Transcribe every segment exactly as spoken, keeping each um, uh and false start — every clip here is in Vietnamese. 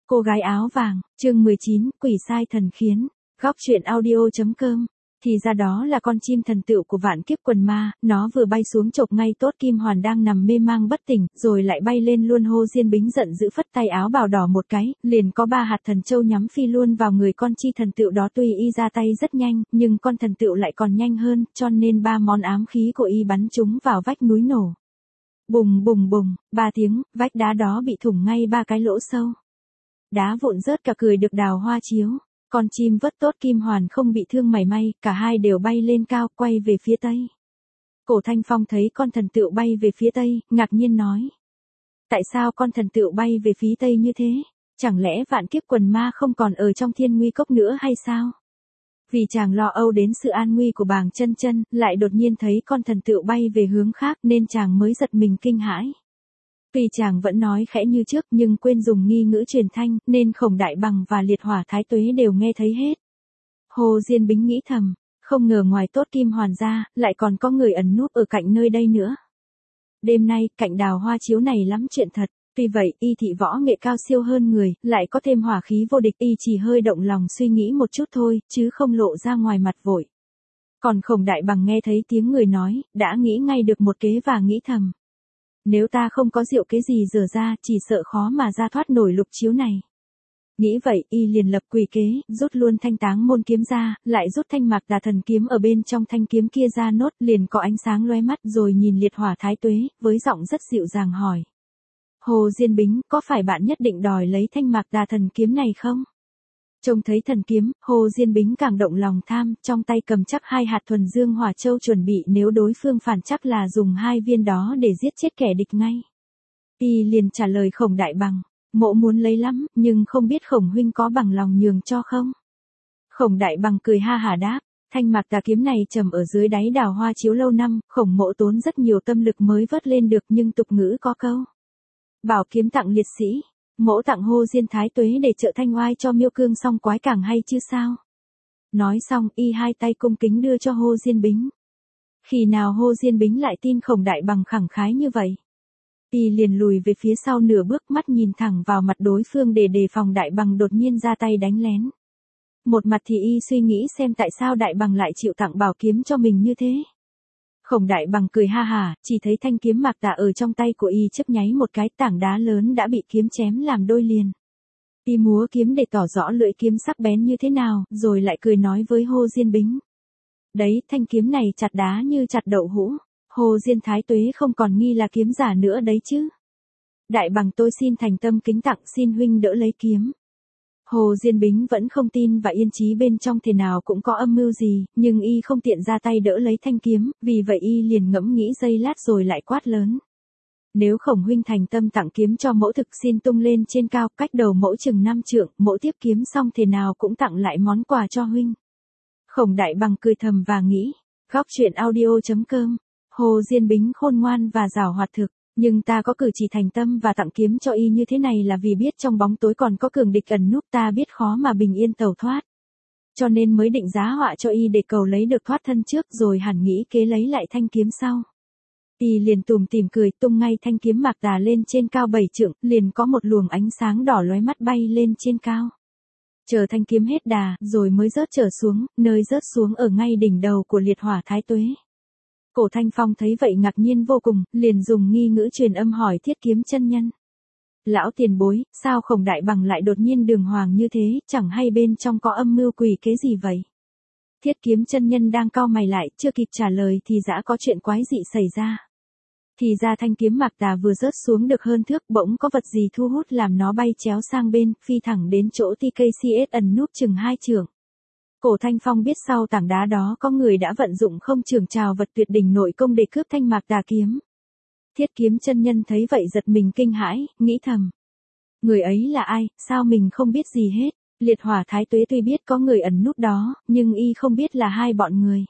Cô gái áo vàng, chương mười chín, quỷ sai thần khiến. Góc truyện audio.com. Thì ra đó là con chim thần tựu của vạn kiếp quần ma, nó vừa bay xuống chộp ngay tốt Kim Hoàn đang nằm mê mang bất tỉnh, rồi lại bay lên luôn. Hồ Diên Bính giận dữ phất tay áo bào đỏ một cái, liền có ba hạt thần châu nhắm phi luôn vào người con chi thần tựu đó. Tuy y ra tay rất nhanh, nhưng con thần tựu lại còn nhanh hơn, cho nên ba món ám khí của y bắn chúng vào vách núi nổ. Bùng bùng bùng, ba tiếng, vách đá đó bị thủng ngay ba cái lỗ sâu. Đá vụn rớt cả cười được Đào Hoa Chiếu. Con chim vớt tốt Kim Hoàn không bị thương mảy may, cả hai đều bay lên cao, quay về phía tây. Cổ Thanh Phong thấy con thần tựu bay về phía tây, ngạc nhiên nói. Tại sao con thần tựu bay về phía tây như thế? Chẳng lẽ vạn kiếp quần ma không còn ở trong Thiên Nguy Cốc nữa hay sao? Vì chàng lo âu đến sự an nguy của Bàng Chân Chân, lại đột nhiên thấy con thần tựu bay về hướng khác nên chàng mới giật mình kinh hãi. Tuy chàng vẫn nói khẽ như trước nhưng quên dùng nghi ngữ truyền thanh, nên Khổng Đại Bằng và Liệt Hỏa Thái Tuế đều nghe thấy hết. Hồ Diên Bính nghĩ thầm, không ngờ ngoài tốt Kim Hoàn ra, lại còn có người ẩn núp ở cạnh nơi đây nữa. Đêm nay, cạnh Đào Hoa Chiếu này lắm chuyện thật, tuy vậy, y thị võ nghệ cao siêu hơn người, lại có thêm hỏa khí vô địch, y chỉ hơi động lòng suy nghĩ một chút thôi, chứ không lộ ra ngoài mặt vội. Còn Khổng Đại Bằng nghe thấy tiếng người nói, đã nghĩ ngay được một kế và nghĩ thầm. Nếu ta không có diệu kế gì dở ra, chỉ sợ khó mà ra thoát nổi lục chiếu này. Nghĩ vậy, y liền lập quỷ kế, rút luôn thanh táng môn kiếm ra, lại rút thanh mạc đà thần kiếm ở bên trong thanh kiếm kia ra nốt, liền có ánh sáng lóe mắt, rồi nhìn Liệt Hỏa Thái Tuế, với giọng rất dịu dàng hỏi. Hồ Diên Bính, có phải bạn nhất định đòi lấy thanh mạc đà thần kiếm này không? Trông thấy thần kiếm, Hồ Diên Bính càng động lòng tham, trong tay cầm chắc hai hạt thuần dương hỏa châu, chuẩn bị nếu đối phương phản chắc là dùng hai viên đó để giết chết kẻ địch ngay. Y liền trả lời Khổng Đại Bằng, mộ muốn lấy lắm, nhưng không biết Khổng huynh có bằng lòng nhường cho không? Khổng Đại Bằng cười ha hả đáp, thanh mạc tà kiếm này trầm ở dưới đáy Đào Hoa Chiếu lâu năm, Khổng mộ tốn rất nhiều tâm lực mới vớt lên được, nhưng tục ngữ có câu. Bảo kiếm tặng liệt sĩ. Mỗ tặng Hồ Diên Thái Tuế để trợ thanh oai cho Miêu Cương song quái càng hay chứ sao? Nói xong, y hai tay cung kính đưa cho Hồ Diên Bính. Khi nào Hồ Diên Bính lại tin Khổng Đại Bằng khẳng khái như vậy? Y liền lùi về phía sau nửa bước, mắt nhìn thẳng vào mặt đối phương để đề phòng Đại Bằng đột nhiên ra tay đánh lén. Một mặt thì y suy nghĩ xem tại sao Đại Bằng lại chịu tặng bảo kiếm cho mình như thế. Khổng Đại Bằng cười ha hả, chỉ thấy thanh kiếm mạc tà ở trong tay của y chớp nháy một cái, tảng đá lớn đã bị kiếm chém làm đôi liền. Y múa kiếm để tỏ rõ lưỡi kiếm sắc bén như thế nào, rồi lại cười nói với Hồ Diên Bính. Đấy, thanh kiếm này chặt đá như chặt đậu hũ, Hồ Diên Thái Tuế không còn nghi là kiếm giả nữa đấy chứ. Đại Bằng tôi xin thành tâm kính tặng, xin huynh đỡ lấy kiếm. Hồ Diên Bính vẫn không tin và yên chí bên trong thể nào cũng có âm mưu gì, nhưng y không tiện ra tay đỡ lấy thanh kiếm, vì vậy y liền ngẫm nghĩ giây lát rồi lại quát lớn. Nếu Khổng huynh thành tâm tặng kiếm cho mẫu, thực xin tung lên trên cao, cách đầu mẫu chừng năm trượng, mẫu tiếp kiếm xong thể nào cũng tặng lại món quà cho huynh. Khổng Đại Bằng cười thầm và nghĩ, góc truyện audio.com, Hồ Diên Bính khôn ngoan và giảo hoạt thực. Nhưng ta có cử chỉ thành tâm và tặng kiếm cho y như thế này là vì biết trong bóng tối còn có cường địch ẩn núp, ta biết khó mà bình yên tẩu thoát. Cho nên mới định giá họa cho y để cầu lấy được thoát thân trước, rồi hẳn nghĩ kế lấy lại thanh kiếm sau. Y liền tủm tỉm cười, tung ngay thanh kiếm mạc tà lên trên cao bảy trượng, liền có một luồng ánh sáng đỏ lóe mắt bay lên trên cao. Chờ thanh kiếm hết đà, rồi mới rớt trở xuống, nơi rớt xuống ở ngay đỉnh đầu của Liệt Hỏa Thái Tuế. Cổ Thanh Phong thấy vậy ngạc nhiên vô cùng, liền dùng nghi ngữ truyền âm hỏi Thiết Kiếm chân nhân. Lão tiền bối, sao Khổng Đại Bằng lại đột nhiên đường hoàng như thế, chẳng hay bên trong có âm mưu quỷ kế gì vậy? Thiết Kiếm chân nhân đang cau mày lại, chưa kịp trả lời thì đã có chuyện quái dị xảy ra. Thì ra thanh kiếm mạc tà vừa rớt xuống được hơn thước, bỗng có vật gì thu hút làm nó bay chéo sang bên, phi thẳng đến chỗ tê ca xê ét ẩn núp chừng hai trượng. Cổ Thanh Phong biết sau tảng đá đó có người đã vận dụng không trường trào vật tuyệt đỉnh nội công để cướp thanh mạc tà kiếm. Thiết Kiếm chân nhân thấy vậy giật mình kinh hãi, nghĩ thầm. Người ấy là ai, sao mình không biết gì hết? Liệt Hỏa Thái Tuế tuy biết có người ẩn núp đó, nhưng y không biết là hai bọn người.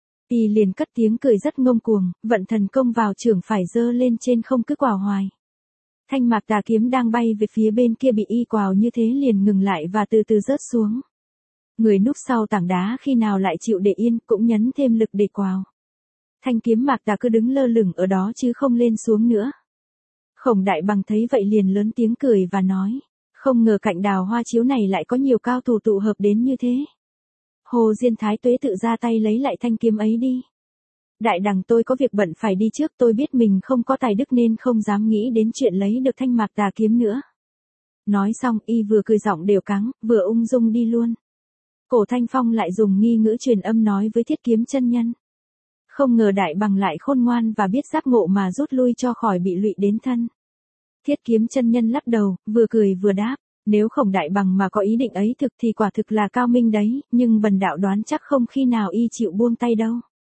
Y liền cất tiếng cười rất ngông cuồng, vận thần công vào chưởng phải giơ lên trên không cứ quào hoài. Thanh mạc tà kiếm đang bay về phía bên kia bị y quào như thế liền ngừng lại và từ từ rớt xuống. Người núp sau tảng đá khi nào lại chịu để yên, cũng nhấn thêm lực để quào. Thanh kiếm mạc tà cứ đứng lơ lửng ở đó chứ không lên xuống nữa. Khổng Đại Bằng thấy vậy liền lớn tiếng cười và nói. Không ngờ cạnh đào hoa chiếu này lại có nhiều cao thủ tụ hợp đến như thế. Hồ Diên Thái Tuế tự ra tay lấy lại thanh kiếm ấy đi. Đại đằng tôi có việc bận phải đi trước, tôi biết mình không có tài đức nên không dám nghĩ đến chuyện lấy được thanh mạc tà kiếm nữa. Nói xong y vừa cười giọng đều cắng, vừa ung dung đi luôn. Cổ Thanh Phong lại dùng nghi ngữ truyền âm nói với Thiết Kiếm chân nhân. Không ngờ đại bằng lại khôn ngoan và biết giác ngộ mà rút lui cho khỏi bị lụy đến thân. Thiết Kiếm chân nhân lắc đầu, vừa cười vừa đáp. Nếu Khổng đại bằng mà có ý định ấy thực thì quả thực là cao minh đấy, nhưng bần đạo đoán chắc không khi nào y chịu buông tay đâu.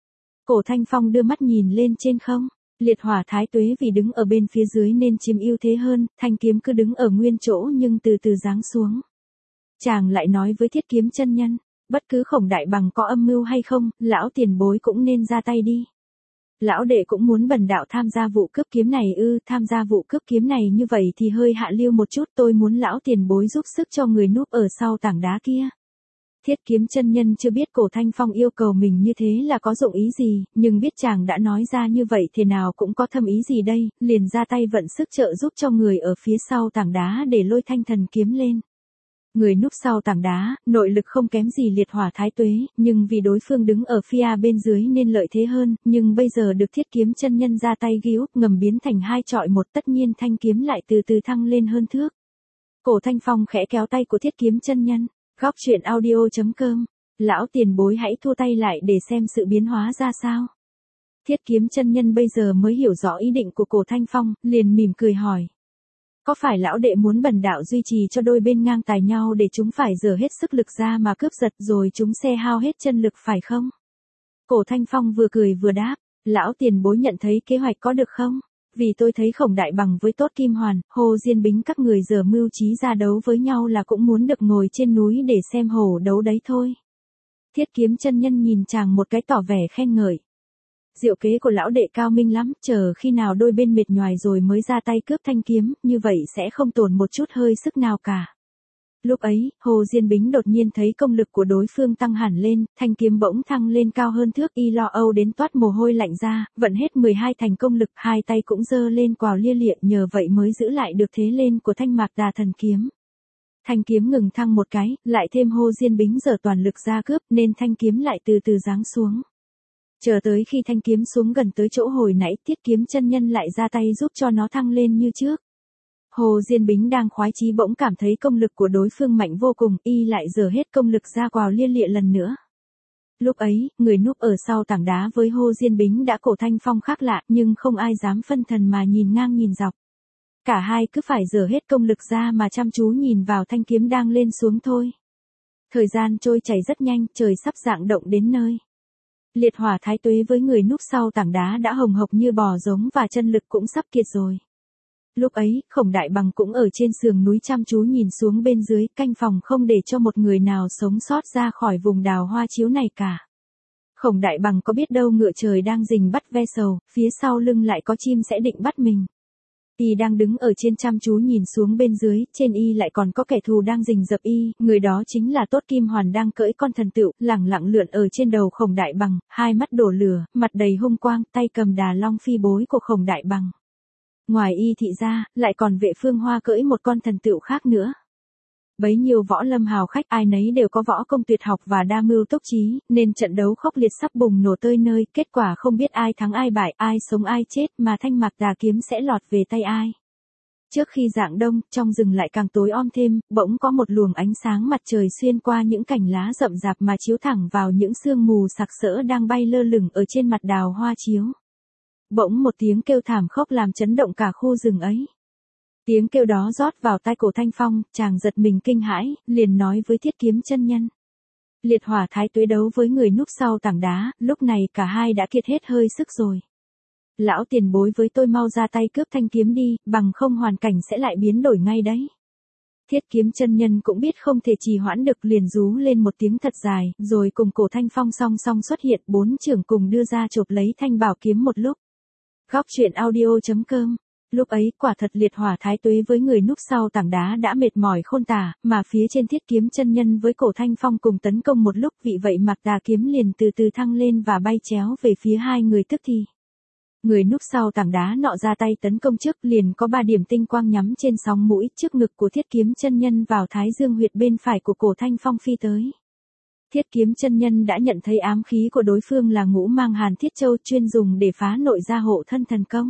Cổ Thanh Phong đưa mắt nhìn lên trên không. Liệt Hỏa Thái Tuế vì đứng ở bên phía dưới nên chiếm ưu thế hơn, thanh kiếm cứ đứng ở nguyên chỗ nhưng từ từ giáng xuống. Chàng lại nói với Thiết Kiếm chân nhân, bất cứ Khổng đại bằng có âm mưu hay không, lão tiền bối cũng nên ra tay đi. Lão đệ cũng muốn bần đạo tham gia vụ cướp kiếm này ư? Tham gia vụ cướp kiếm này như vậy thì hơi hạ lưu một chút, tôi muốn lão tiền bối giúp sức cho người núp ở sau tảng đá kia. Thiết Kiếm chân nhân chưa biết Cổ Thanh Phong yêu cầu mình như thế là có dụng ý gì, nhưng biết chàng đã nói ra như vậy thì nào cũng có thâm ý gì đây, liền ra tay vận sức trợ giúp cho người ở phía sau tảng đá để lôi thanh thần kiếm lên. Người núp sau tảng đá, nội lực không kém gì Liệt Hỏa Thái Tuế, nhưng vì đối phương đứng ở phía bên dưới nên lợi thế hơn, nhưng bây giờ được Thiết Kiếm chân nhân ra tay ghi úp ngầm biến thành hai trọi một, tất nhiên thanh kiếm lại từ từ thăng lên hơn thước. Cổ Thanh Phong khẽ kéo tay của Thiết Kiếm chân nhân. Góc truyện audio chấm com. Lão tiền bối hãy thua tay lại để xem sự biến hóa ra sao. Thiết Kiếm chân nhân bây giờ mới hiểu rõ ý định của Cổ Thanh Phong, liền mỉm cười hỏi. Có phải lão đệ muốn bần đạo duy trì cho đôi bên ngang tài nhau để chúng phải dở hết sức lực ra mà cướp giật rồi chúng xe hao hết chân lực phải không? Cổ Thanh Phong vừa cười vừa đáp, lão tiền bối nhận thấy kế hoạch có được không? Vì tôi thấy Khổng đại bằng với Tốt Kim Hoàn, Hồ Diên Bính các người giờ mưu trí ra đấu với nhau là cũng muốn được ngồi trên núi để xem hổ đấu đấy thôi. Thiết Kiếm chân nhân nhìn chàng một cái tỏ vẻ khen ngợi. Diệu kế của lão đệ cao minh lắm, chờ khi nào đôi bên mệt nhoài rồi mới ra tay cướp thanh kiếm, như vậy sẽ không tổn một chút hơi sức nào cả. Lúc ấy, Hồ Diên Bính đột nhiên thấy công lực của đối phương tăng hẳn lên, thanh kiếm bỗng thăng lên cao hơn thước, y lo âu đến toát mồ hôi lạnh ra, vận hết mười hai thành công lực, hai tay cũng giơ lên quào lia lịa, nhờ vậy mới giữ lại được thế lên của thanh mạc đà thần kiếm. Thanh kiếm ngừng thăng một cái, lại thêm Hồ Diên Bính giở toàn lực ra cướp nên thanh kiếm lại từ từ giáng xuống. Chờ tới khi thanh kiếm xuống gần tới chỗ hồi nãy, Thiết Kiếm chân nhân lại ra tay giúp cho nó thăng lên như trước. Hồ Diên Bính đang khoái chí bỗng cảm thấy công lực của đối phương mạnh vô cùng, y lại dở hết công lực ra quào lia lịa lần nữa. Lúc ấy, người núp ở sau tảng đá với Hồ Diên Bính đã Cổ Thanh Phong khác lạ, nhưng không ai dám phân thần mà nhìn ngang nhìn dọc. Cả hai cứ phải dở hết công lực ra mà chăm chú nhìn vào thanh kiếm đang lên xuống thôi. Thời gian trôi chảy rất nhanh, trời sắp rạng động đến nơi. Liệt Hỏa Thái Tuế với người núp sau tảng đá đã hồng hộc như bò giống và chân lực cũng sắp kiệt rồi. Lúc ấy, Khổng đại bằng cũng ở trên sườn núi chăm chú nhìn xuống bên dưới, canh phòng không để cho một người nào sống sót ra khỏi vùng đào hoa chiếu này cả. Khổng đại bằng có biết đâu ngựa trời đang rình bắt ve sầu, phía sau lưng lại có chim sẽ định bắt mình. Y đang đứng ở trên chăm chú nhìn xuống bên dưới, trên y lại còn có kẻ thù đang rình rập y, người đó chính là Tốt Kim Hoàn đang cưỡi con thần tựu, lẳng lặng lượn ở trên đầu Khổng đại bằng, hai mắt đổ lửa, mặt đầy hung quang, tay cầm đà long phi bối của Khổng đại bằng. Ngoài y thị ra, lại còn Vệ Phương Hoa cưỡi một con thần tựu khác nữa. Bấy nhiêu võ lâm hào khách ai nấy đều có võ công tuyệt học và đa mưu tốc trí, nên trận đấu khốc liệt sắp bùng nổ tơi nơi, kết quả không biết ai thắng ai bại, ai sống ai chết mà thanh mạc tà kiếm sẽ lọt về tay ai. Trước khi rạng đông, trong rừng lại càng tối om thêm, bỗng có một luồng ánh sáng mặt trời xuyên qua những cành lá rậm rạp mà chiếu thẳng vào những sương mù sặc sỡ đang bay lơ lửng ở trên mặt đào hoa chiếu. Bỗng một tiếng kêu thảm khốc làm chấn động cả khu rừng ấy. Tiếng kêu đó rót vào tai Cổ Thanh Phong, chàng giật mình kinh hãi, liền nói với Thiết Kiếm chân nhân. Liệt Hỏa Thái Tuế đấu với người núp sau tảng đá, lúc này cả hai đã kiệt hết hơi sức rồi. Lão tiền bối với tôi mau ra tay cướp thanh kiếm đi, bằng không hoàn cảnh sẽ lại biến đổi ngay đấy. Thiết Kiếm chân nhân cũng biết không thể trì hoãn được, liền rú lên một tiếng thật dài, rồi cùng Cổ Thanh Phong song song xuất hiện, bốn trưởng cùng đưa ra chộp lấy thanh bảo kiếm một lúc. Góc truyện audio chấm com. Lúc ấy quả thật Liệt Hỏa Thái Tuế với người núp sau tảng đá đã mệt mỏi khôn tả, mà phía trên Thiết Kiếm chân nhân với Cổ Thanh Phong cùng tấn công một lúc, vì vậy mạc tà kiếm liền từ từ thăng lên và bay chéo về phía hai người tức thì. Người núp sau tảng đá nọ ra tay tấn công trước, liền có ba điểm tinh quang nhắm trên sóng mũi trước ngực của Thiết Kiếm chân nhân vào thái dương huyệt bên phải của Cổ Thanh Phong phi tới. Thiết Kiếm chân nhân đã nhận thấy ám khí của đối phương là Ngũ Mang Hàn Thiết Châu chuyên dùng để phá nội gia hộ thân thần công.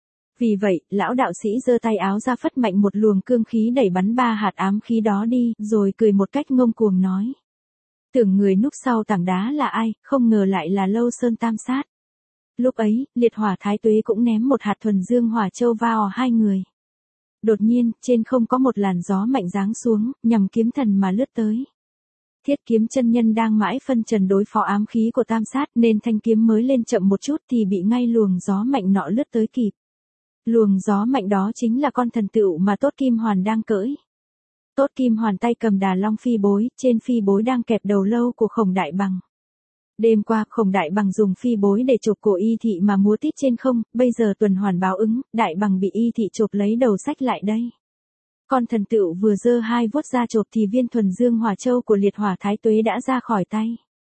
Vì vậy, lão đạo sĩ giơ tay áo ra phất mạnh một luồng cương khí đẩy bắn ba hạt ám khí đó đi, rồi cười một cách ngông cuồng nói. Tưởng người núp sau tảng đá là ai, không ngờ lại là Lâu Sơn Tam Sát. Lúc ấy, Liệt Hỏa Thái Tuế cũng ném một hạt thuần dương hỏa châu vào hai người. Đột nhiên, trên không có một làn gió mạnh giáng xuống, nhằm kiếm thần mà lướt tới. Thiết Kiếm chân nhân đang mãi phân trần đối phó ám khí của Tam Sát nên thanh kiếm mới lên chậm một chút thì bị ngay luồng gió mạnh nọ lướt tới kịp. Luồng gió mạnh đó chính là con thần tựu mà Tốt Kim Hoàn đang cưỡi. Tốt Kim Hoàn tay cầm đà long phi bối, trên phi bối đang kẹp đầu lâu của Khổng Đại Bằng. Đêm qua Khổng Đại Bằng dùng phi bối để chộp cổ Y Thị mà múa tít trên không, bây giờ tuần hoàn báo ứng, Đại Bằng bị Y Thị chộp lấy đầu sách lại đây. Con thần tựu vừa giơ hai vuốt ra chộp thì viên thuần dương hỏa châu của Liệt Hỏa Thái Tuế đã ra khỏi tay.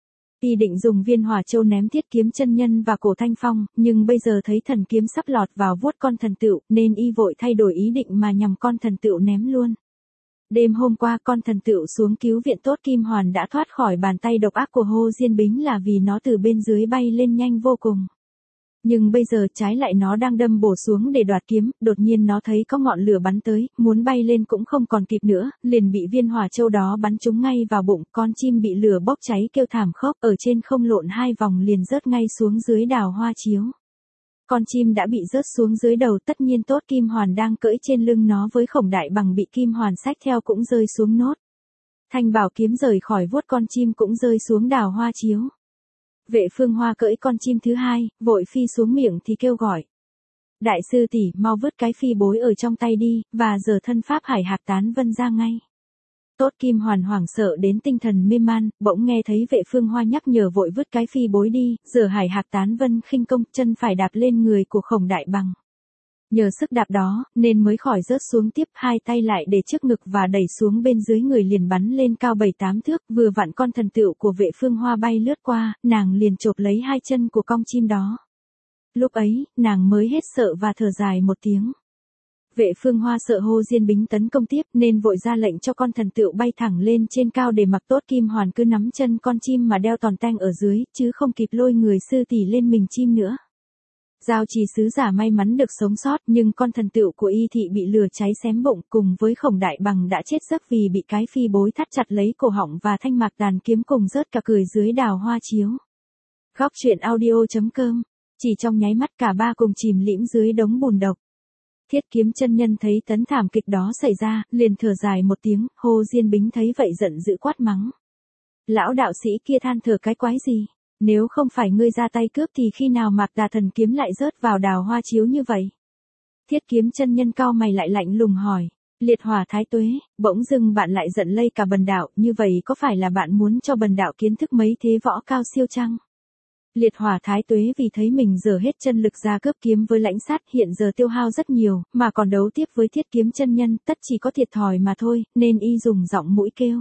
Y định dùng viên hỏa châu ném Thiết Kiếm chân nhân và Cổ Thanh Phong, nhưng bây giờ thấy thần kiếm sắp lọt vào vuốt con thần tựu, nên y vội thay đổi ý định mà nhằm con thần tựu ném luôn. Đêm hôm qua con thần tựu xuống cứu viện Tốt Kim Hoàn đã thoát khỏi bàn tay độc ác của Hồ Diên Bính là vì nó từ bên dưới bay lên nhanh vô cùng. Nhưng bây giờ trái lại nó đang đâm bổ xuống để đoạt kiếm, đột nhiên nó thấy có ngọn lửa bắn tới, muốn bay lên cũng không còn kịp nữa, liền bị viên hỏa châu đó bắn trúng ngay vào bụng, con chim bị lửa bốc cháy kêu thảm khóc, ở trên không lộn hai vòng liền rớt ngay xuống dưới đào hoa chiếu. Con chim đã bị rớt xuống dưới đầu, tất nhiên Tốt Kim Hoàn đang cưỡi trên lưng nó với Khổng Đại Bằng bị Kim Hoàn xách theo cũng rơi xuống nốt. Thanh bảo kiếm rời khỏi vuốt con chim cũng rơi xuống đào hoa chiếu. Vệ Phương Hoa cưỡi con chim thứ hai, vội phi xuống miệng thì kêu gọi. Đại sư tỷ, mau vứt cái phi bối ở trong tay đi, và giờ thân pháp Hải Hạc Tán Vân ra ngay. Tốt Kim Hoàn hoảng sợ đến tinh thần mê man, bỗng nghe thấy Vệ Phương Hoa nhắc nhở vội vứt cái phi bối đi, giờ Hải Hạc Tán Vân khinh công, chân phải đạp lên người của Khổng Đại Bằng. Nhờ sức đạp đó, nên mới khỏi rớt xuống tiếp, hai tay lại để trước ngực và đẩy xuống bên dưới người liền bắn lên cao bảy tám thước, vừa vặn con thần tựu của Vệ Phương Hoa bay lướt qua, nàng liền chộp lấy hai chân của con chim đó. Lúc ấy, nàng mới hết sợ và thở dài một tiếng. Vệ Phương Hoa sợ Hồ Diên Bính tấn công tiếp nên vội ra lệnh cho con thần tựu bay thẳng lên trên cao để mặc Tốt Kim Hoàn cứ nắm chân con chim mà đeo tòn teng ở dưới, chứ không kịp lôi người sư tỷ lên mình chim nữa. Giao Trì sứ giả may mắn được sống sót, nhưng con thần tựu của Y Thị bị lửa cháy xém bụng, cùng với Khổng Đại Bằng đã chết giấc vì bị cái phi bối thắt chặt lấy cổ họng và thanh mạc đàn kiếm cùng rớt cả cười dưới đào hoa chiếu. Góc truyện audio chấm com. Chỉ trong nháy mắt cả ba cùng chìm lĩm dưới đống bùn độc. Thiết Kiếm chân nhân thấy tấn thảm kịch đó xảy ra, liền thở dài một tiếng, Hồ Diên Bính thấy vậy giận dữ quát mắng. Lão đạo sĩ kia than thở cái quái gì? Nếu không phải ngươi ra tay cướp thì khi nào Mạc Đà thần kiếm lại rớt vào đào hoa chiếu như vậy? Thiết Kiếm chân nhân cau mày lại lạnh lùng hỏi. Liệt Hỏa Thái Tuế, bỗng dưng bạn lại giận lây cả bần đạo, như vậy có phải là bạn muốn cho bần đạo kiến thức mấy thế võ cao siêu chăng? Liệt Hỏa Thái Tuế vì thấy mình dở hết chân lực ra cướp kiếm với Lãnh Sát, hiện giờ tiêu hao rất nhiều, mà còn đấu tiếp với Thiết Kiếm chân nhân, tất chỉ có thiệt thòi mà thôi, nên y dùng giọng mũi kêu.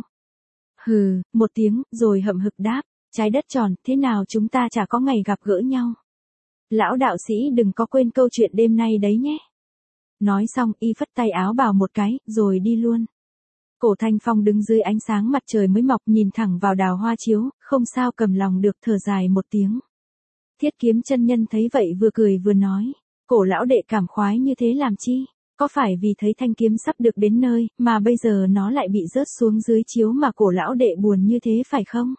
Hừ, một tiếng, rồi hậm hực đáp. Trái đất tròn, thế nào chúng ta chả có ngày gặp gỡ nhau. Lão đạo sĩ đừng có quên câu chuyện đêm nay đấy nhé. Nói xong y phất tay áo bảo một cái, rồi đi luôn. Cổ Thanh Phong đứng dưới ánh sáng mặt trời mới mọc nhìn thẳng vào đào hoa chiếu, không sao cầm lòng được thở dài một tiếng. Thiết Kiếm chân nhân thấy vậy vừa cười vừa nói, cổ lão đệ cảm khoái như thế làm chi? Có phải vì thấy thanh kiếm sắp được đến nơi, mà bây giờ nó lại bị rớt xuống dưới chiếu mà cổ lão đệ buồn như thế phải không?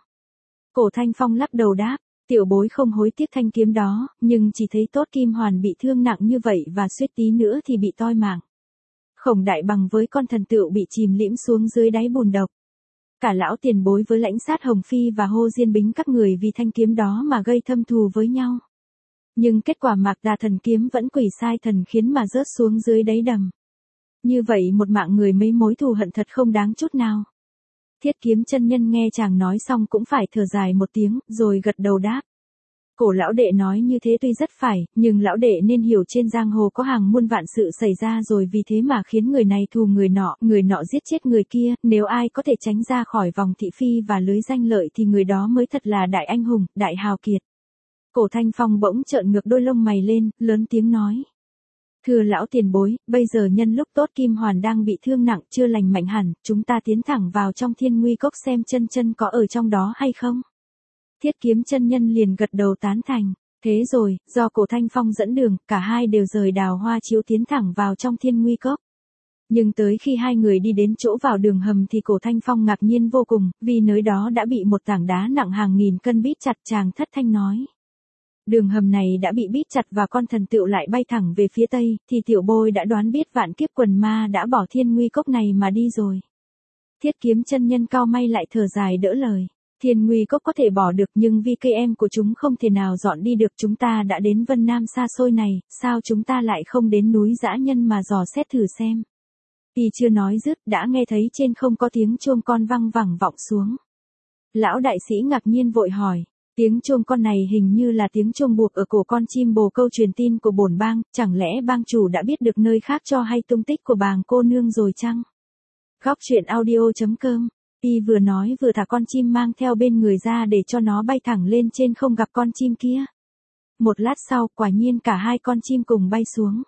Cổ Thanh Phong lắc đầu đáp, tiểu bối không hối tiếc thanh kiếm đó, nhưng chỉ thấy Tốt Kim Hoàn bị thương nặng như vậy và suýt tí nữa thì bị toi mạng. Khổng Đại Bằng với con thần tựu bị chìm lĩm xuống dưới đáy bùn độc. Cả lão tiền bối với Lãnh Sát Hồng Phi và Hồ Diên Bính các người vì thanh kiếm đó mà gây thâm thù với nhau. Nhưng kết quả Mạc Đà thần kiếm vẫn quỷ sai thần khiến mà rớt xuống dưới đáy đầm. Như vậy một mạng người mấy mối thù hận thật không đáng chút nào. Thiết Kiếm chân nhân nghe chàng nói xong cũng phải thở dài một tiếng, rồi gật đầu đáp. Cổ lão đệ nói như thế tuy rất phải, nhưng lão đệ nên hiểu trên giang hồ có hàng muôn vạn sự xảy ra rồi vì thế mà khiến người này thù người nọ, người nọ giết chết người kia, nếu ai có thể tránh ra khỏi vòng thị phi và lưới danh lợi thì người đó mới thật là đại anh hùng, đại hào kiệt. Cổ Thanh Phong bỗng trợn ngược đôi lông mày lên, lớn tiếng nói. Thưa lão tiền bối, bây giờ nhân lúc tốt Kim Hoàn đang bị thương nặng chưa lành mạnh hẳn, chúng ta tiến thẳng vào trong Thiên Nguy Cốc xem chân chân có ở trong đó hay không. Thiết Kiếm chân nhân liền gật đầu tán thành. Thế rồi, do Cổ Thanh Phong dẫn đường, cả hai đều rời Đào Hoa Chiếu tiến thẳng vào trong Thiên Nguy Cốc. Nhưng tới khi hai người đi đến chỗ vào đường hầm thì Cổ Thanh Phong ngạc nhiên vô cùng, vì nơi đó đã bị một tảng đá nặng hàng nghìn cân bít chặt. Chàng thất thanh nói. Đường hầm này đã bị bít chặt và con thần tựu lại bay thẳng về phía tây, thì tiểu bôi đã đoán biết Vạn Kiếp Quần Ma đã bỏ Thiên Nguy Cốc này mà đi rồi. Thiết Kiếm chân nhân cao may lại thở dài đỡ lời. Thiên Nguy Cốc có thể bỏ được nhưng vì cây em của chúng không thể nào dọn đi được. Chúng ta đã đến Vân Nam xa xôi này, sao chúng ta lại không đến núi Dã Nhân mà dò xét thử xem. Y chưa nói dứt đã nghe thấy trên không có tiếng chuông con văng vẳng vọng xuống. Lão đại sĩ ngạc nhiên vội hỏi. Tiếng chuông con này hình như là tiếng chuông buộc ở cổ con chim bồ câu truyền tin của bổn bang, chẳng lẽ bang chủ đã biết được nơi khác cho hay tung tích của bàng cô nương rồi chăng? Góc truyện audio chấm com. Y vừa nói vừa thả con chim mang theo bên người ra để cho nó bay thẳng lên trên không gặp con chim kia. Một lát sau, quả nhiên cả hai con chim cùng bay xuống.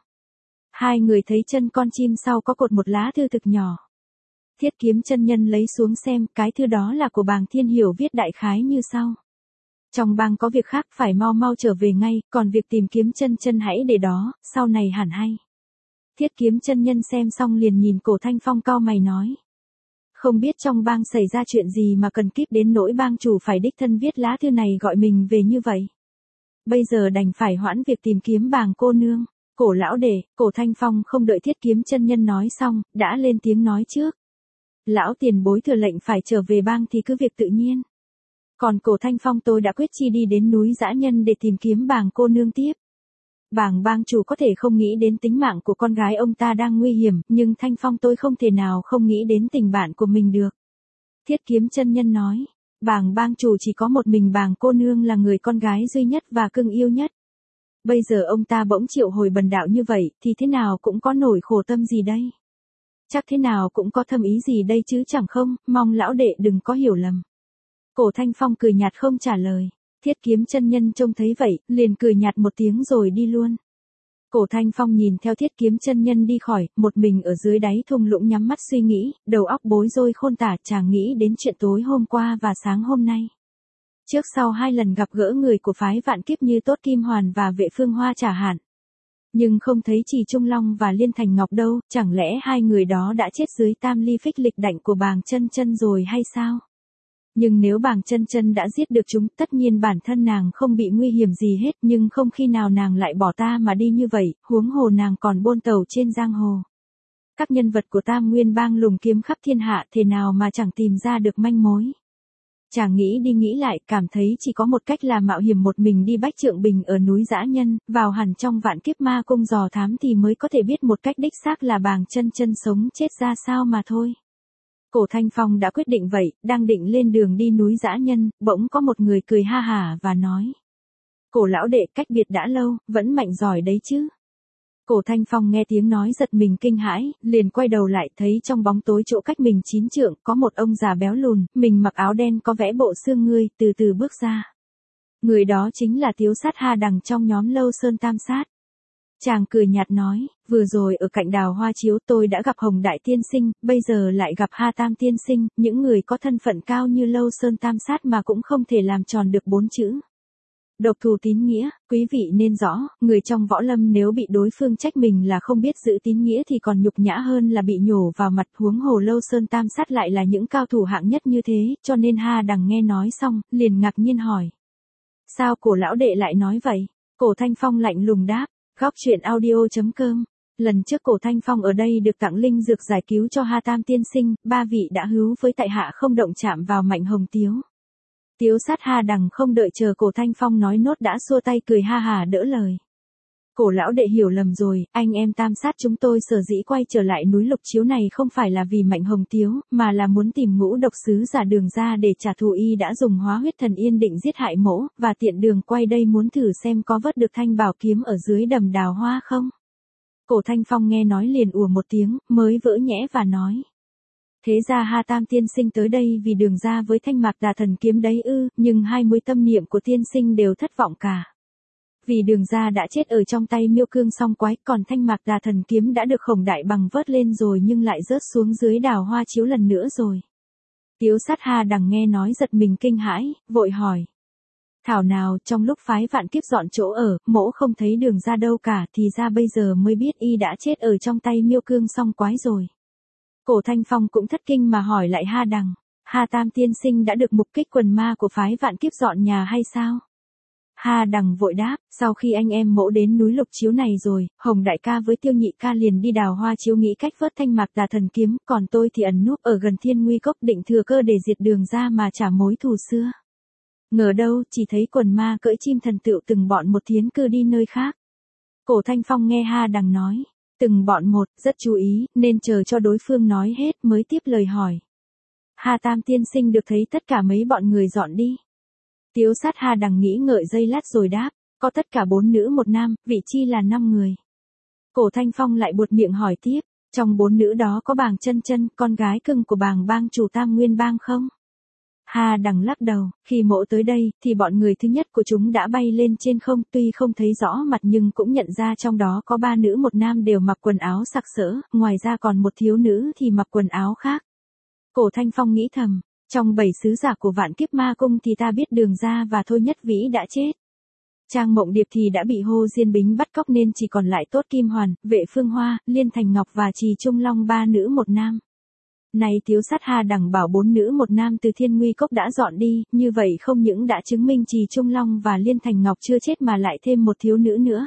Hai người thấy chân con chim sau có cột một lá thư thực nhỏ. Thiết Kiếm chân nhân lấy xuống xem, cái thư đó là của bàng Thiên Hiểu viết đại khái như sau. Trong bang có việc khác phải mau mau trở về ngay, còn việc tìm kiếm chân chân hãy để đó, sau này hẳn hay. Thiết Kiếm chân nhân xem xong liền nhìn Cổ Thanh Phong cau mày nói. Không biết trong bang xảy ra chuyện gì mà cần kíp đến nỗi bang chủ phải đích thân viết lá thư này gọi mình về như vậy. Bây giờ đành phải hoãn việc tìm kiếm bàng cô nương. Cổ lão đệ, Cổ Thanh Phong không đợi Thiết Kiếm chân nhân nói xong, đã lên tiếng nói trước. Lão tiền bối thừa lệnh phải trở về bang thì cứ việc tự nhiên. Còn Cổ Thanh Phong tôi đã quyết chi đi đến núi Dã Nhân để tìm kiếm bàng cô nương tiếp. Bàng bang chủ có thể không nghĩ đến tính mạng của con gái ông ta đang nguy hiểm, nhưng Thanh Phong tôi không thể nào không nghĩ đến tình bạn của mình được. Thiết Kiếm chân nhân nói, bàng bang chủ chỉ có một mình bàng cô nương là người con gái duy nhất và cưng yêu nhất. Bây giờ ông ta bỗng triệu hồi bần đạo như vậy, thì thế nào cũng có nổi khổ tâm gì đây? Chắc thế nào cũng có thâm ý gì đây chứ chẳng không, mong lão đệ đừng có hiểu lầm. Cổ Thanh Phong cười nhạt không trả lời. Thiết Kiếm chân nhân trông thấy vậy, liền cười nhạt một tiếng rồi đi luôn. Cổ Thanh Phong nhìn theo Thiết Kiếm chân nhân đi khỏi, một mình ở dưới đáy thung lũng nhắm mắt suy nghĩ, đầu óc bối rối khôn tả. Chàng nghĩ đến chuyện tối hôm qua và sáng hôm nay. Trước sau hai lần gặp gỡ người của phái Vạn Kiếp như Tốt Kim Hoàn và Vệ Phương Hoa trả hạn. Nhưng không thấy Trì Trung Long và Liên Thành Ngọc đâu, chẳng lẽ hai người đó đã chết dưới tam ly phích lịch đạnh của bàng chân chân rồi hay sao? Nhưng nếu bàng chân chân đã giết được chúng, tất nhiên bản thân nàng không bị nguy hiểm gì hết, nhưng không khi nào nàng lại bỏ ta mà đi như vậy, huống hồ nàng còn bôn tàu trên giang hồ. Các nhân vật của Tam Nguyên bang lùng kiếm khắp thiên hạ, thế nào mà chẳng tìm ra được manh mối. Chàng nghĩ đi nghĩ lại, cảm thấy chỉ có một cách là mạo hiểm một mình đi Bách Trượng Bình ở núi Dã Nhân, vào hẳn trong Vạn Kiếp Ma Cung dò thám thì mới có thể biết một cách đích xác là bàng chân chân sống chết ra sao mà thôi. Cổ Thanh Phong đã quyết định vậy, đang định lên đường đi núi Dã Nhân, bỗng có một người cười ha hả và nói. Cổ lão đệ, cách biệt đã lâu, vẫn mạnh giỏi đấy chứ. Cổ Thanh Phong nghe tiếng nói giật mình kinh hãi, liền quay đầu lại thấy trong bóng tối chỗ cách mình chín trượng, có một ông già béo lùn, mình mặc áo đen có vẽ bộ xương ngươi, từ từ bước ra. Người đó chính là Tiếu Sát Ha Đằng trong nhóm Lâu Sơn Tam Sát. Chàng cười nhạt nói, vừa rồi ở cạnh Đào Hoa Chiếu tôi đã gặp Hồng Đại Tiên Sinh, bây giờ lại gặp Ha Tam Tiên Sinh, những người có thân phận cao như Lâu Sơn Tam Sát mà cũng không thể làm tròn được bốn chữ. Độc thù tín nghĩa, quý vị nên rõ, người trong võ lâm nếu bị đối phương trách mình là không biết giữ tín nghĩa thì còn nhục nhã hơn là bị nhổ vào mặt. Huống hồ Lâu Sơn Tam Sát lại là những cao thủ hạng nhất như thế, cho nên Ha Đằng nghe nói xong, liền ngạc nhiên hỏi. Sao Cổ lão đệ lại nói vậy? Cổ Thanh Phong lạnh lùng đáp. Góc truyện audio chấm com. Lần trước Cổ Thanh Phong ở đây được tặng linh dược giải cứu cho Ha Tam Tiên Sinh, ba vị đã hứa với tại hạ không động chạm vào Mạnh Hồng Tiếu. Tiếu Sát Ha Đằng không đợi chờ Cổ Thanh Phong nói nốt đã xua tay cười ha hà đỡ lời. Cổ lão đệ hiểu lầm rồi, anh em Tam Sát chúng tôi sở dĩ quay trở lại núi Lục Chiếu này không phải là vì Mạnh Hồng Tiếu, mà là muốn tìm Ngũ Độc Sứ Giả Đường ra để trả thù. Y đã dùng hóa huyết thần yên định giết hại mỗ, và tiện đường quay đây muốn thử xem có vớt được thanh bảo kiếm ở dưới đầm Đào Hoa không. Cổ Thanh Phong nghe nói liền ùa một tiếng, mới vỡ nhẽ và nói. Thế ra Ha Tam Tiên Sinh tới đây vì Đường ra với thanh mạc đà thần kiếm đấy ư, nhưng hai mối tâm niệm của tiên sinh đều thất vọng cả. Vì Đường gia đã chết ở trong tay Miêu Cương Song Quái, còn Thanh Mạc Tà Thần Kiếm đã được Khổng Đại Bằng vớt lên rồi nhưng lại rớt xuống dưới Đào Hoa Chiếu lần nữa rồi. Tiếu Sát Ha Đằng nghe nói giật mình kinh hãi, vội hỏi. Thảo nào trong lúc phái Vạn Kiếp dọn chỗ ở, mỗ không thấy Đường gia đâu cả, thì ra bây giờ mới biết y đã chết ở trong tay Miêu Cương Song Quái rồi. Cổ Thanh Phong cũng thất kinh mà hỏi lại Ha Đằng, Ha Tam tiên sinh đã được mục kích quần ma của phái Vạn Kiếp dọn nhà hay sao? Ha Đằng vội đáp, sau khi anh em mỗ đến núi Lục Chiếu này rồi, Hồng đại ca với Tiêu nhị ca liền đi Đào Hoa Chiếu nghĩ cách vớt Thanh Mạc Tà Thần Kiếm, còn tôi thì ẩn núp ở gần Thiên Nguy Cốc định thừa cơ để diệt Đường gia mà trả mối thù xưa. Ngờ đâu, chỉ thấy quần ma cưỡi chim thần tựu từng bọn một thiến cư đi nơi khác. Cổ Thanh Phong nghe Ha Đằng nói, từng bọn một, rất chú ý, nên chờ cho đối phương nói hết mới tiếp lời hỏi. Ha Tam tiên sinh được thấy tất cả mấy bọn người dọn đi. Tiếu Sát Ha Đằng nghĩ ngợi giây lát rồi đáp, có tất cả bốn nữ một nam, vị chi là năm người. Cổ Thanh Phong lại buột miệng hỏi tiếp, trong bốn nữ đó có Bàng Chân Chân, con gái cưng của Bàng bang chủ Tam Nguyên bang không? Ha Đằng lắc đầu, khi mỗ tới đây, thì bọn người thứ nhất của chúng đã bay lên trên không, tuy không thấy rõ mặt nhưng cũng nhận ra trong đó có ba nữ một nam đều mặc quần áo sặc sỡ, ngoài ra còn một thiếu nữ thì mặc quần áo khác. Cổ Thanh Phong nghĩ thầm, trong bảy sứ giả của Vạn Kiếp Ma Cung thì ta biết Đường gia và Thôi Nhất Vĩ đã chết. Trang Mộng Điệp thì đã bị Hồ Diên Bính bắt cóc nên chỉ còn lại Tốt Kim Hoàn, Vệ Phương Hoa, Liên Thành Ngọc và Trì Trung Long ba nữ một nam. Này Tiếu Sát Ha Đằng bảo bốn nữ một nam từ Thiên Nguy Cốc đã dọn đi, như vậy không những đã chứng minh Trì Trung Long và Liên Thành Ngọc chưa chết mà lại thêm một thiếu nữ nữa.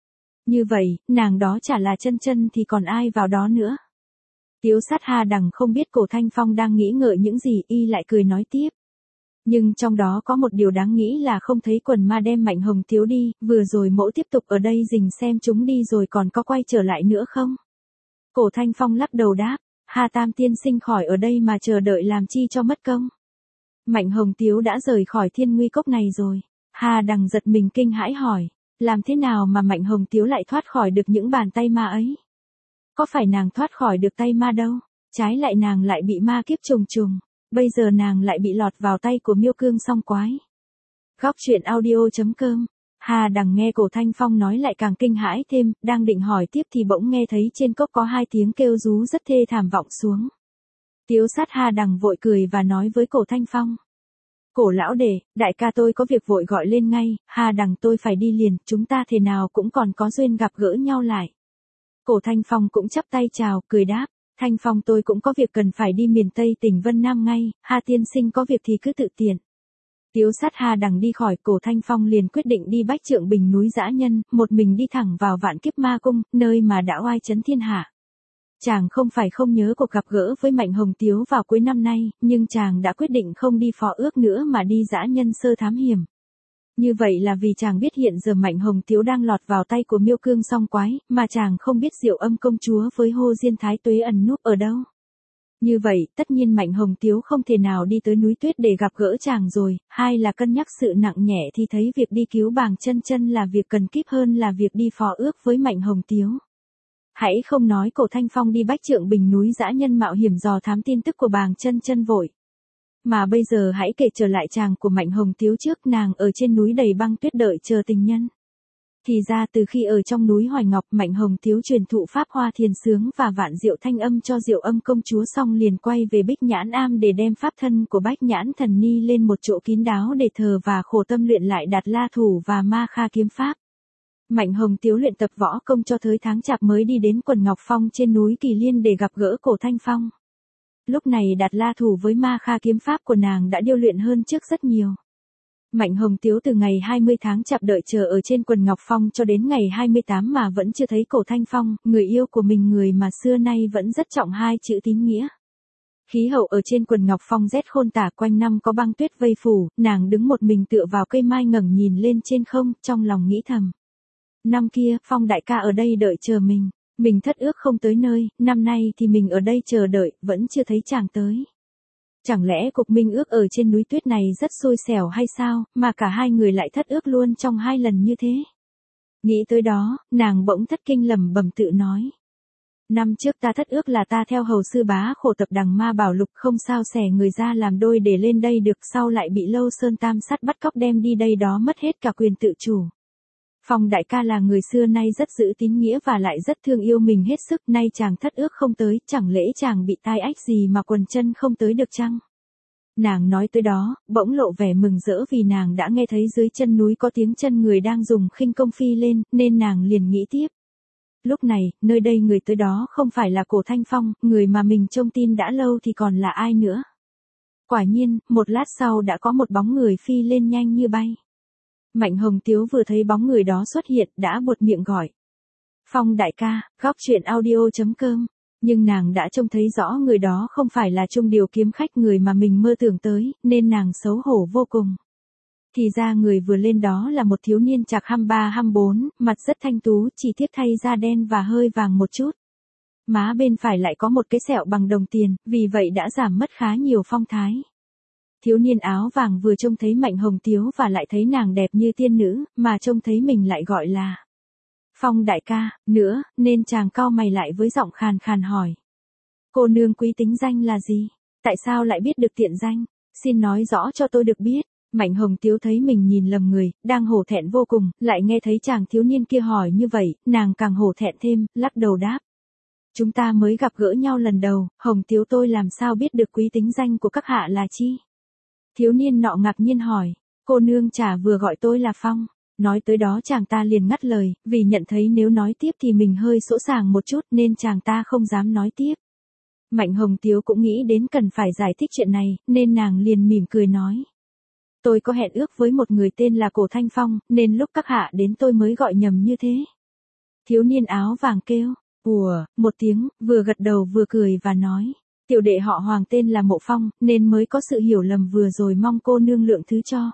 Như vậy, nàng đó chả là Chân Chân thì còn ai vào đó nữa. Tiếu Sát Ha Đằng không biết Cổ Thanh Phong đang nghĩ ngợi những gì, y lại cười nói tiếp. Nhưng trong đó có một điều đáng nghĩ là không thấy quần ma đem Mạnh Hồng Tiếu đi, vừa rồi mỗ tiếp tục ở đây rình xem chúng đi rồi còn có quay trở lại nữa không? Cổ Thanh Phong lắc đầu đáp, Ha Tam tiên sinh khỏi ở đây mà chờ đợi làm chi cho mất công. Mạnh Hồng Tiếu đã rời khỏi Thiên Nguy Cốc này rồi. Ha Đằng giật mình kinh hãi hỏi, làm thế nào mà Mạnh Hồng Tiếu lại thoát khỏi được những bàn tay ma ấy? Có phải nàng thoát khỏi được tay ma đâu, trái lại nàng lại bị ma kiếp trùng trùng, bây giờ nàng lại bị lọt vào tay của Miêu Cương Song Quái. Góc truyện audio chấm com. Ha Đằng nghe Cổ Thanh Phong nói lại càng kinh hãi thêm, đang định hỏi tiếp thì bỗng nghe thấy trên cốc có hai tiếng kêu rú rất thê thảm vọng xuống. Tiếu Sát Ha Đằng vội cười và nói với Cổ Thanh Phong. Cổ lão đệ, đại ca tôi có việc vội gọi lên ngay, Ha Đằng tôi phải đi liền, chúng ta thế nào cũng còn có duyên gặp gỡ nhau lại. Cổ Thanh Phong cũng chắp tay chào, cười đáp, Thanh Phong tôi cũng có việc cần phải đi miền Tây tỉnh Vân Nam ngay, Ha tiên sinh có việc thì cứ tự tiện. Tiếu Sát Ha Đằng đi khỏi, Cổ Thanh Phong liền quyết định đi Bách Trượng Bình núi dã nhân, một mình đi thẳng vào Vạn Kiếp Ma Cung, nơi mà đã oai chấn thiên hạ. Chàng không phải không nhớ cuộc gặp gỡ với Mạnh Hồng Tiếu vào cuối năm nay, nhưng chàng đã quyết định không đi phò ước nữa mà đi dã nhân sơ thám hiểm. Như vậy là vì chàng biết hiện giờ Mạnh Hồng Tiếu đang lọt vào tay của Miêu Cương Song Quái, mà chàng không biết Diệu Âm công chúa với Hồ Diên Thái Tuế ẩn núp ở đâu. Như vậy, tất nhiên Mạnh Hồng Tiếu không thể nào đi tới núi tuyết để gặp gỡ chàng rồi, hai là cân nhắc sự nặng nhẹ thì thấy việc đi cứu Bàng Chân Chân là việc cần kíp hơn là việc đi phò ước với Mạnh Hồng Tiếu. Hãy không nói Cổ Thanh Phong đi Bách Trượng Bình núi dã nhân mạo hiểm dò thám tin tức của Bàng Chân Chân vội. Mà bây giờ hãy kể trở lại chàng của Mạnh Hồng Tiếu trước, nàng ở trên núi đầy băng tuyết đợi chờ tình nhân. Thì ra từ khi ở trong núi Hoài Ngọc, Mạnh Hồng Tiếu truyền thụ pháp hoa thiền sướng và vạn diệu thanh âm cho Diệu Âm công chúa xong liền quay về Bích Nhãn Am để đem pháp thân của Bách Nhãn Thần Ni lên một chỗ kín đáo để thờ và khổ tâm luyện lại Đạt La thủ và Ma Kha kiếm pháp. Mạnh Hồng Tiếu luyện tập võ công cho tới tháng chạp mới đi đến quần Ngọc Phong trên núi Kỳ Liên để gặp gỡ Cổ Thanh Phong. Lúc này Đạt La thủ với Ma Kha kiếm pháp của nàng đã điêu luyện hơn trước rất nhiều. Mạnh Hồng Tiếu từ ngày hai mươi tháng chạp đợi chờ ở trên quần Ngọc Phong cho đến ngày hai mươi tám mà vẫn chưa thấy Cổ Thanh Phong, người yêu của mình, người mà xưa nay vẫn rất trọng hai chữ tín nghĩa. Khí hậu ở trên quần Ngọc Phong rét khôn tả, quanh năm có băng tuyết vây phủ, nàng đứng một mình tựa vào cây mai ngẩng nhìn lên trên không, trong lòng nghĩ thầm. Năm kia, Phong đại ca ở đây đợi chờ mình, mình thất ước không tới nơi, năm nay thì mình ở đây chờ đợi, vẫn chưa thấy chàng tới. Chẳng lẽ cuộc minh ước ở trên núi tuyết này rất xui xẻo hay sao, mà cả hai người lại thất ước luôn trong hai lần như thế? Nghĩ tới đó, nàng bỗng thất kinh lẩm bẩm tự nói. Năm trước ta thất ước là ta theo hầu sư bá khổ tập đằng ma bảo lục không sao xẻ người ra làm đôi để lên đây được, sau lại bị Lâu Sơn Tam Sát bắt cóc đem đi đây đó mất hết cả quyền tự chủ. Phong đại ca là người xưa nay rất giữ tín nghĩa và lại rất thương yêu mình hết sức, nay chàng thất ước không tới, chẳng lẽ chàng bị tai ách gì mà quần chân không tới được chăng? Nàng nói tới đó, bỗng lộ vẻ mừng rỡ vì nàng đã nghe thấy dưới chân núi có tiếng chân người đang dùng khinh công phi lên, nên nàng liền nghĩ tiếp. Lúc này, nơi đây người tới đó không phải là Cổ Thanh Phong, người mà mình trông tin đã lâu thì còn là ai nữa. Quả nhiên, một lát sau đã có một bóng người phi lên nhanh như bay. Mạnh Hồng Tiếu vừa thấy bóng người đó xuất hiện, đã buột miệng gọi. Phong đại ca, góc truyện audio.com. Nhưng nàng đã trông thấy rõ người đó không phải là Trung Điều kiếm khách người mà mình mơ tưởng tới, nên nàng xấu hổ vô cùng. Thì ra người vừa lên đó là một thiếu niên chạc hăm ba hăm bốn, mặt rất thanh tú, chỉ tiếc thay da đen và hơi vàng một chút. Má bên phải lại có một cái sẹo bằng đồng tiền, vì vậy đã giảm mất khá nhiều phong thái. Thiếu niên áo vàng vừa trông thấy Mạnh Hồng Tiếu và lại thấy nàng đẹp như tiên nữ, mà trông thấy mình lại gọi là Phong đại ca, nữa, nên chàng cau mày lại với giọng khàn khàn hỏi. Cô nương quý tính danh là gì? Tại sao lại biết được tiện danh? Xin nói rõ cho tôi được biết. Mạnh Hồng Tiếu thấy mình nhìn lầm người, đang hổ thẹn vô cùng, lại nghe thấy chàng thiếu niên kia hỏi như vậy, nàng càng hổ thẹn thêm, lắc đầu đáp. Chúng ta mới gặp gỡ nhau lần đầu, Hồng Tiếu tôi làm sao biết được quý tính danh của các hạ là chi? Thiếu niên nọ ngạc nhiên hỏi, cô nương chả vừa gọi tôi là Phong. Nói tới đó chàng ta liền ngắt lời, vì nhận thấy nếu nói tiếp thì mình hơi sỗ sàng một chút nên chàng ta không dám nói tiếp. Mạnh Hồng Tiếu cũng nghĩ đến cần phải giải thích chuyện này, nên nàng liền mỉm cười nói. Tôi có hẹn ước với một người tên là Cổ Thanh Phong, nên lúc các hạ đến tôi mới gọi nhầm như thế. Thiếu niên áo vàng kêu, ùa, một tiếng, vừa gật đầu vừa cười và nói. Tiểu đệ họ Hoàng tên là Mộ Phong, nên mới có sự hiểu lầm vừa rồi, mong cô nương lượng thứ cho.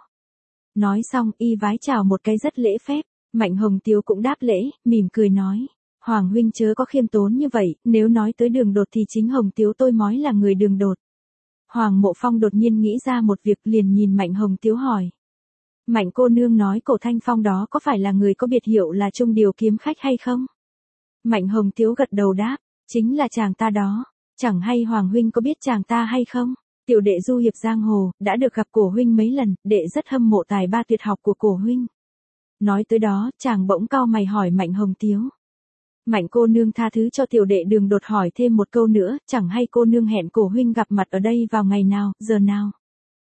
Nói xong y vái chào một cái rất lễ phép, Mạnh Hồng Tiếu cũng đáp lễ, mỉm cười nói. Hoàng huynh chớ có khiêm tốn như vậy, nếu nói tới đường đột thì chính Hồng Tiếu tôi mói là người đường đột. Hoàng Mộ Phong đột nhiên nghĩ ra một việc liền nhìn Mạnh Hồng Tiếu hỏi. Mạnh cô nương nói Cổ Thanh Phong đó có phải là người có biệt hiệu là Trung Điều kiếm khách hay không? Mạnh Hồng Tiếu gật đầu đáp, chính là chàng ta đó, chẳng hay Hoàng huynh có biết chàng ta hay không? Tiểu đệ du hiệp giang hồ, đã được gặp Cổ huynh mấy lần, đệ rất hâm mộ tài ba tuyệt học của Cổ huynh. Nói tới đó, chàng bỗng cau mày hỏi Mạnh Hồng Tiếu. Mạnh cô nương tha thứ cho tiểu đệ đường đột hỏi thêm một câu nữa, chẳng hay cô nương hẹn Cổ huynh gặp mặt ở đây vào ngày nào, giờ nào?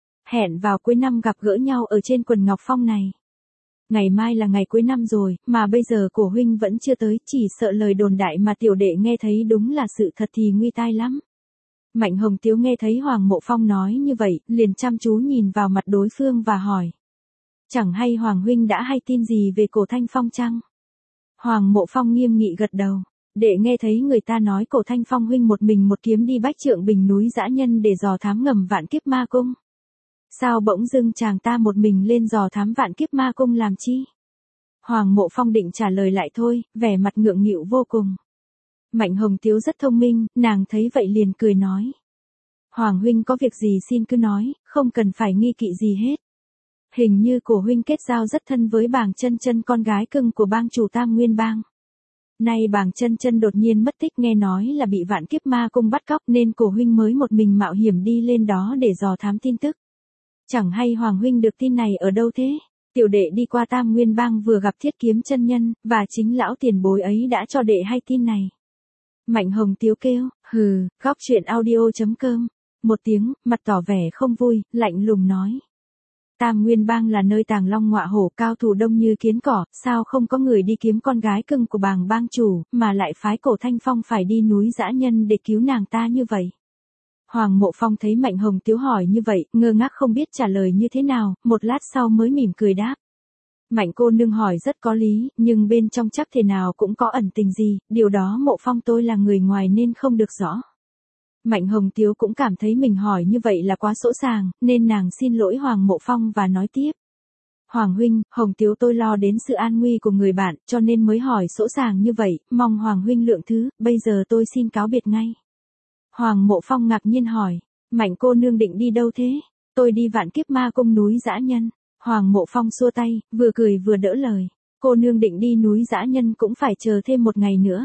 Hẹn vào cuối năm gặp gỡ nhau ở trên quần Ngọc Phong này. Ngày mai là ngày cuối năm rồi, mà bây giờ Cổ huynh vẫn chưa tới, chỉ sợ lời đồn đại mà tiểu đệ nghe thấy đúng là sự thật thì nguy tai lắm. Mạnh Hồng Tiếu nghe thấy Hoàng Mộ Phong nói như vậy, liền chăm chú nhìn vào mặt đối phương và hỏi. Chẳng hay Hoàng huynh đã hay tin gì về Cổ Thanh Phong chăng? Hoàng Mộ Phong nghiêm nghị gật đầu. Đệ nghe thấy người ta nói Cổ Thanh Phong huynh một mình một kiếm đi bách trượng bình núi dã nhân để dò thám ngầm vạn kiếp ma cung. Sao bỗng dưng chàng ta một mình lên dò thám vạn kiếp ma cung làm chi? Hoàng Mộ Phong định trả lời lại thôi, vẻ mặt ngượng nghịu vô cùng. Mạnh Hồng Tiếu rất thông minh, nàng thấy vậy liền cười nói. Hoàng huynh có việc gì xin cứ nói, không cần phải nghi kỵ gì hết. Hình như Cổ huynh kết giao rất thân với Bàng Chân Chân, con gái cưng của bang chủ Tam Nguyên Bang. Nay Bàng Chân Chân đột nhiên mất tích, nghe nói là bị vạn kiếp ma cung bắt cóc nên Cổ huynh mới một mình mạo hiểm đi lên đó để dò thám tin tức. Chẳng hay Hoàng huynh được tin này ở đâu thế? Tiểu đệ đi qua Tam Nguyên Bang vừa gặp Thiết Kiếm chân nhân, và chính lão tiền bối ấy đã cho đệ hay tin này. Mạnh Hồng Tiếu kêu, hừ, góc truyện audio.com. Một tiếng, mặt tỏ vẻ không vui, lạnh lùng nói. Tam Nguyên Bang là nơi tàng long ngọa hổ, cao thủ đông như kiến cỏ, sao không có người đi kiếm con gái cưng của Bàng bang chủ, mà lại phái Cổ Thanh Phong phải đi núi dã nhân để cứu nàng ta như vậy? Hoàng Mộ Phong thấy Mạnh Hồng Tiếu hỏi như vậy, ngơ ngác không biết trả lời như thế nào, một lát sau mới mỉm cười đáp. Mạnh cô nương hỏi rất có lý, nhưng bên trong chắc thể nào cũng có ẩn tình gì, điều đó Mộ Phong tôi là người ngoài nên không được rõ. Mạnh Hồng Tiếu cũng cảm thấy mình hỏi như vậy là quá sỗ sàng, nên nàng xin lỗi Hoàng Mộ Phong và nói tiếp. Hoàng huynh, Hồng Tiếu tôi lo đến sự an nguy của người bạn, cho nên mới hỏi sỗ sàng như vậy, mong Hoàng huynh lượng thứ, bây giờ tôi xin cáo biệt ngay. Hoàng Mộ Phong ngạc nhiên hỏi, Mạnh cô nương định đi đâu thế? Tôi đi vạn kiếp ma cung núi dã nhân. Hoàng Mộ Phong xua tay, vừa cười vừa đỡ lời. Cô nương định đi núi dã nhân cũng phải chờ thêm một ngày nữa.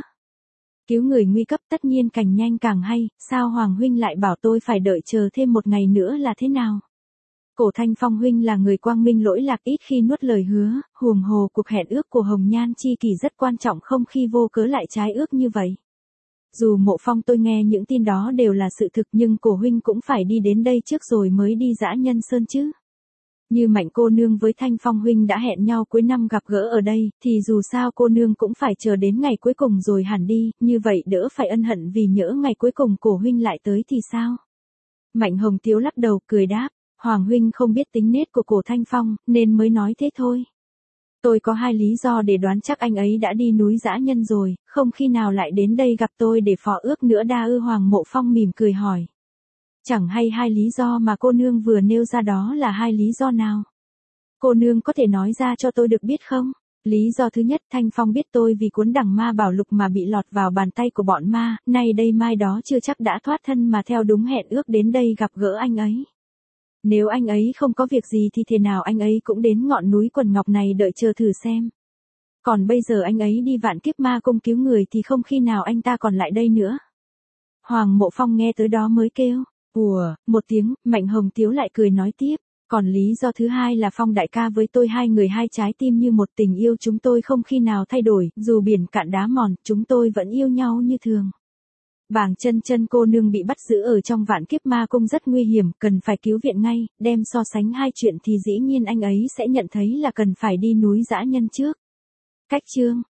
Cứu người nguy cấp tất nhiên càng nhanh càng hay, sao Hoàng huynh lại bảo tôi phải đợi chờ thêm một ngày nữa là thế nào? Cổ Thanh Phong huynh là người quang minh lỗi lạc ít khi nuốt lời hứa, huống hồ cuộc hẹn ước của Hồng Nhan chi kỷ rất quan trọng không khi vô cớ lại trái ước như vậy. Dù Mộ Phong tôi nghe những tin đó đều là sự thực nhưng cổ huynh cũng phải đi đến đây trước rồi mới đi Dã Nhân Sơn chứ. Như Mạnh cô nương với Thanh Phong huynh đã hẹn nhau cuối năm gặp gỡ ở đây, thì dù sao cô nương cũng phải chờ đến ngày cuối cùng rồi hẳn đi, như vậy đỡ phải ân hận vì nhỡ ngày cuối cùng cổ huynh lại tới thì sao? Mạnh Hồng Tiếu lắc đầu cười đáp, Hoàng huynh không biết tính nết của cổ Thanh Phong, nên mới nói thế thôi. Tôi có hai lý do để đoán chắc anh ấy đã đi núi Dã Nhân rồi, không khi nào lại đến đây gặp tôi để phó ước nữa đa ư. Hoàng Mộ Phong mỉm cười hỏi. Chẳng hay hai lý do mà cô nương vừa nêu ra đó là hai lý do nào? Cô nương có thể nói ra cho tôi được biết không? Lý do thứ nhất, Thanh Phong biết tôi vì cuốn Đằng Ma Bảo Lục mà bị lọt vào bàn tay của bọn ma, nay đây mai đó chưa chắc đã thoát thân mà theo đúng hẹn ước đến đây gặp gỡ anh ấy. Nếu anh ấy không có việc gì thì thế nào anh ấy cũng đến ngọn núi Quần Ngọc này đợi chờ thử xem. Còn bây giờ anh ấy đi Vạn Kiếp Ma Cung cứu người thì không khi nào anh ta còn lại đây nữa. Hoàng Mộ Phong nghe tới đó mới kêu, ùa, một tiếng, Mạnh Hồng Tiếu lại cười nói tiếp. Còn lý do thứ hai là Phong đại ca với tôi hai người hai trái tim như một, tình yêu chúng tôi không khi nào thay đổi, dù biển cạn đá mòn, chúng tôi vẫn yêu nhau như thường. Bàng Chân Chân cô nương bị bắt giữ ở trong Vạn Kiếp Ma Cung rất nguy hiểm, cần phải cứu viện ngay, đem so sánh hai chuyện thì dĩ nhiên anh ấy sẽ nhận thấy là cần phải đi núi Dã Nhân trước. Cách chương